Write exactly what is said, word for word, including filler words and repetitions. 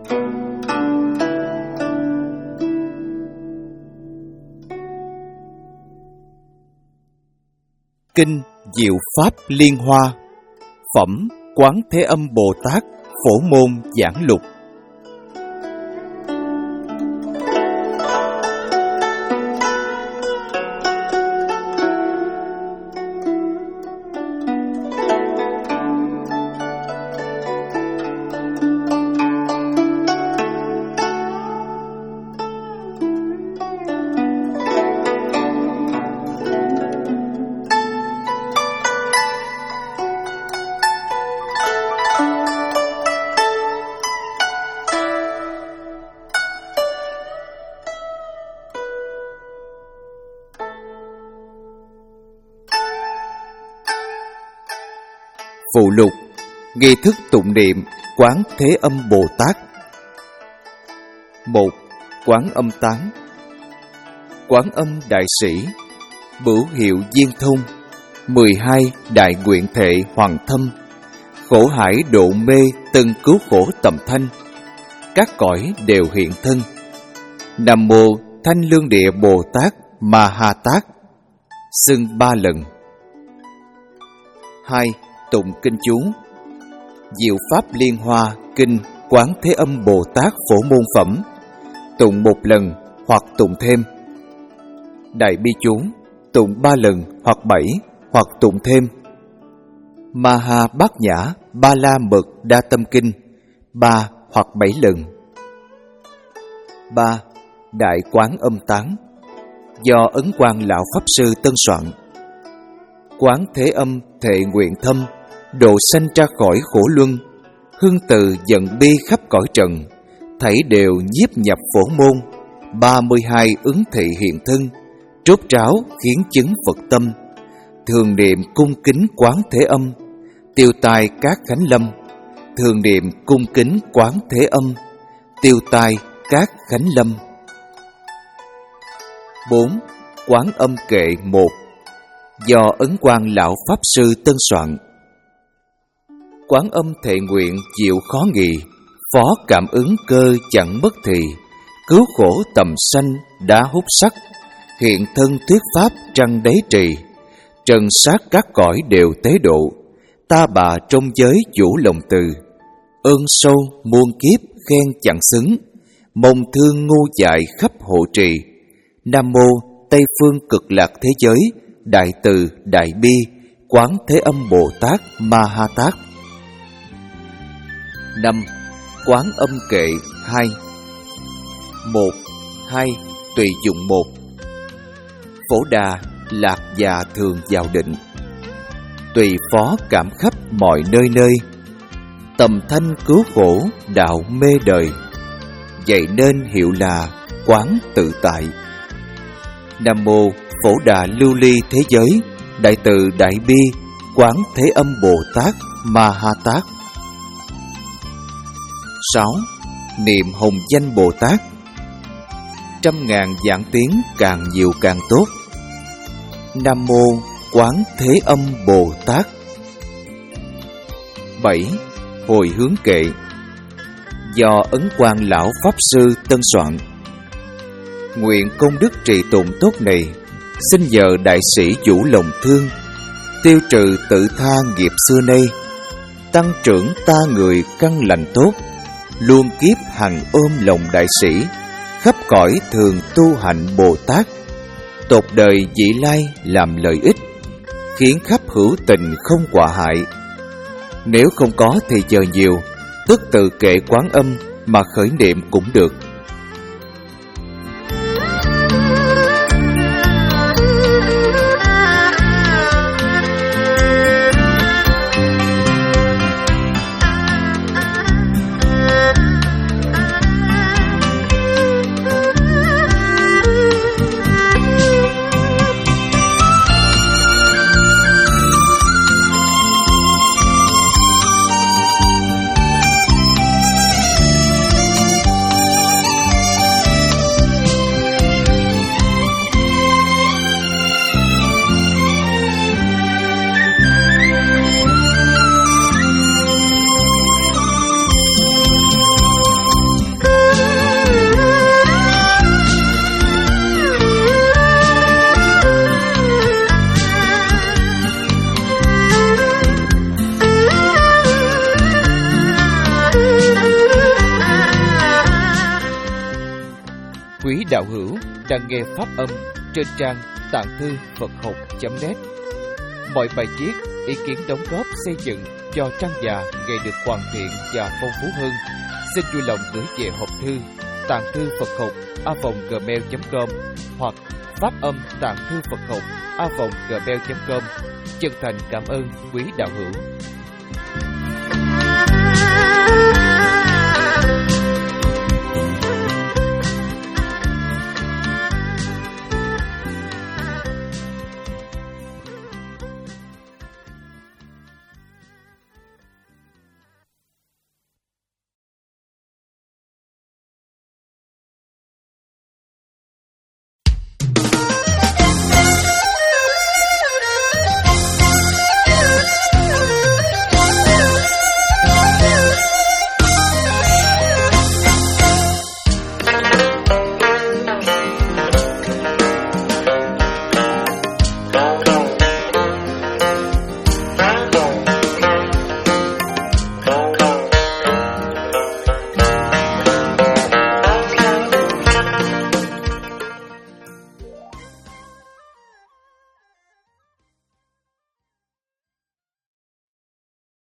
Kinh Diệu Pháp Liên Hoa. Phẩm Quán Thế Âm Bồ Tát Phổ Môn Giảng Lục. Phụ lục: nghi thức tụng niệm Quán Thế Âm Bồ Tát. Một. Quán Âm Tán. Quán Âm Đại Sĩ, Bửu Hiệu Viên Thông, mười hai Đại Nguyện Thệ Hoàng Thâm, khổ hải độ mê từng cứu khổ tầm thanh, các cõi đều hiện thân. Nam Mô Thanh Lương Địa Bồ Tát Ma Ha Tát, xưng ba lần. Hai. Tụng kinh chú Diệu Pháp Liên Hoa Kinh Quán Thế Âm Bồ Tát Phổ Môn Phẩm, tụng một lần hoặc tụng thêm. Đại bi chú tụng ba lần hoặc bảy hoặc tụng thêm. Ma Ha Bát Nhã Ba La Mật Đa Tâm Kinh, ba hoặc bảy lần. Ba. Đại Quán Âm Tán, do Ấn Quang Lão Pháp Sư tân soạn. Quán Thế Âm thệ nguyện thâm, độ sanh ra khỏi khổ luân, hương từ giận bi khắp cõi trần, thảy đều nhiếp nhập phổ môn. Ba mươi hai ứng thị hiện thân, trốt tráo khiến chứng Phật tâm, thường niệm cung kính Quán Thế Âm, tiêu tai các khánh lâm. Thường niệm cung kính Quán Thế Âm, tiêu tai các khánh lâm. Bốn. Quán Âm Kệ một, do Ấn Quang Lão Pháp Sư tân soạn. Quán Âm thệ nguyện diệu khó nghị, phó cảm ứng cơ chẳng mất thì, cứu khổ tầm sanh đã hút sắc, hiện thân thuyết pháp trăng đáy trì, trần sát các cõi đều tế độ, ta bà trong giới chủ lòng từ, ơn sâu muôn kiếp khen chẳng xứng, mong thương ngu dại khắp hộ trì. Nam Mô Tây Phương Cực Lạc Thế Giới Đại Từ Đại Bi Quán Thế Âm Bồ Tát Ma Ha Tát. Năm. Quán Âm Kệ hai. Một, hai, tùy dụng một. Phổ Đà lạc già thường vào định, tùy phó cảm khắp mọi nơi nơi, tầm thanh cứu khổ đạo mê đời, vậy nên hiệu là quán tự tại. Nam Mô Phổ Đà Lưu Ly Thế Giới Đại Từ Đại Bi Quán Thế Âm Bồ Tát Ma Ha Tát. Sáu. Niệm hồng danh Bồ Tát, trăm ngàn vạn tiếng càng nhiều càng tốt. Nam Mô Quán Thế Âm Bồ Tát. Bảy. Hồi hướng kệ, do Ấn Quang Lão Pháp Sư tân soạn. Nguyện công đức trì tụng tốt này, xin nhờ đại sĩ vũ lòng thương, tiêu trừ tự tha nghiệp xưa nay, tăng trưởng ta người căn lành tốt, luôn kiếp hằng ôm lòng đại sĩ, khắp cõi thường tu hạnh Bồ Tát, tột đời vị lai làm lợi ích, khiến khắp hữu tình không quạ hại. Nếu không có thì giờ nhiều, tức từ kệ Quán Âm mà khởi niệm cũng được. quý đạo hữu đang nghe pháp âm trên trang tạng thư Phật học chấm net. Mọi bài viết, ý kiến đóng góp xây dựng cho trang già ngày được hoàn thiện và phong phú hơn, xin vui lòng gửi về hộp thư tạng thư Phật học a vòng gmail chấm com hoặc pháp âm tạng thư Phật học a vòng gmail chấm com. Chân thành cảm ơn quý đạo hữu.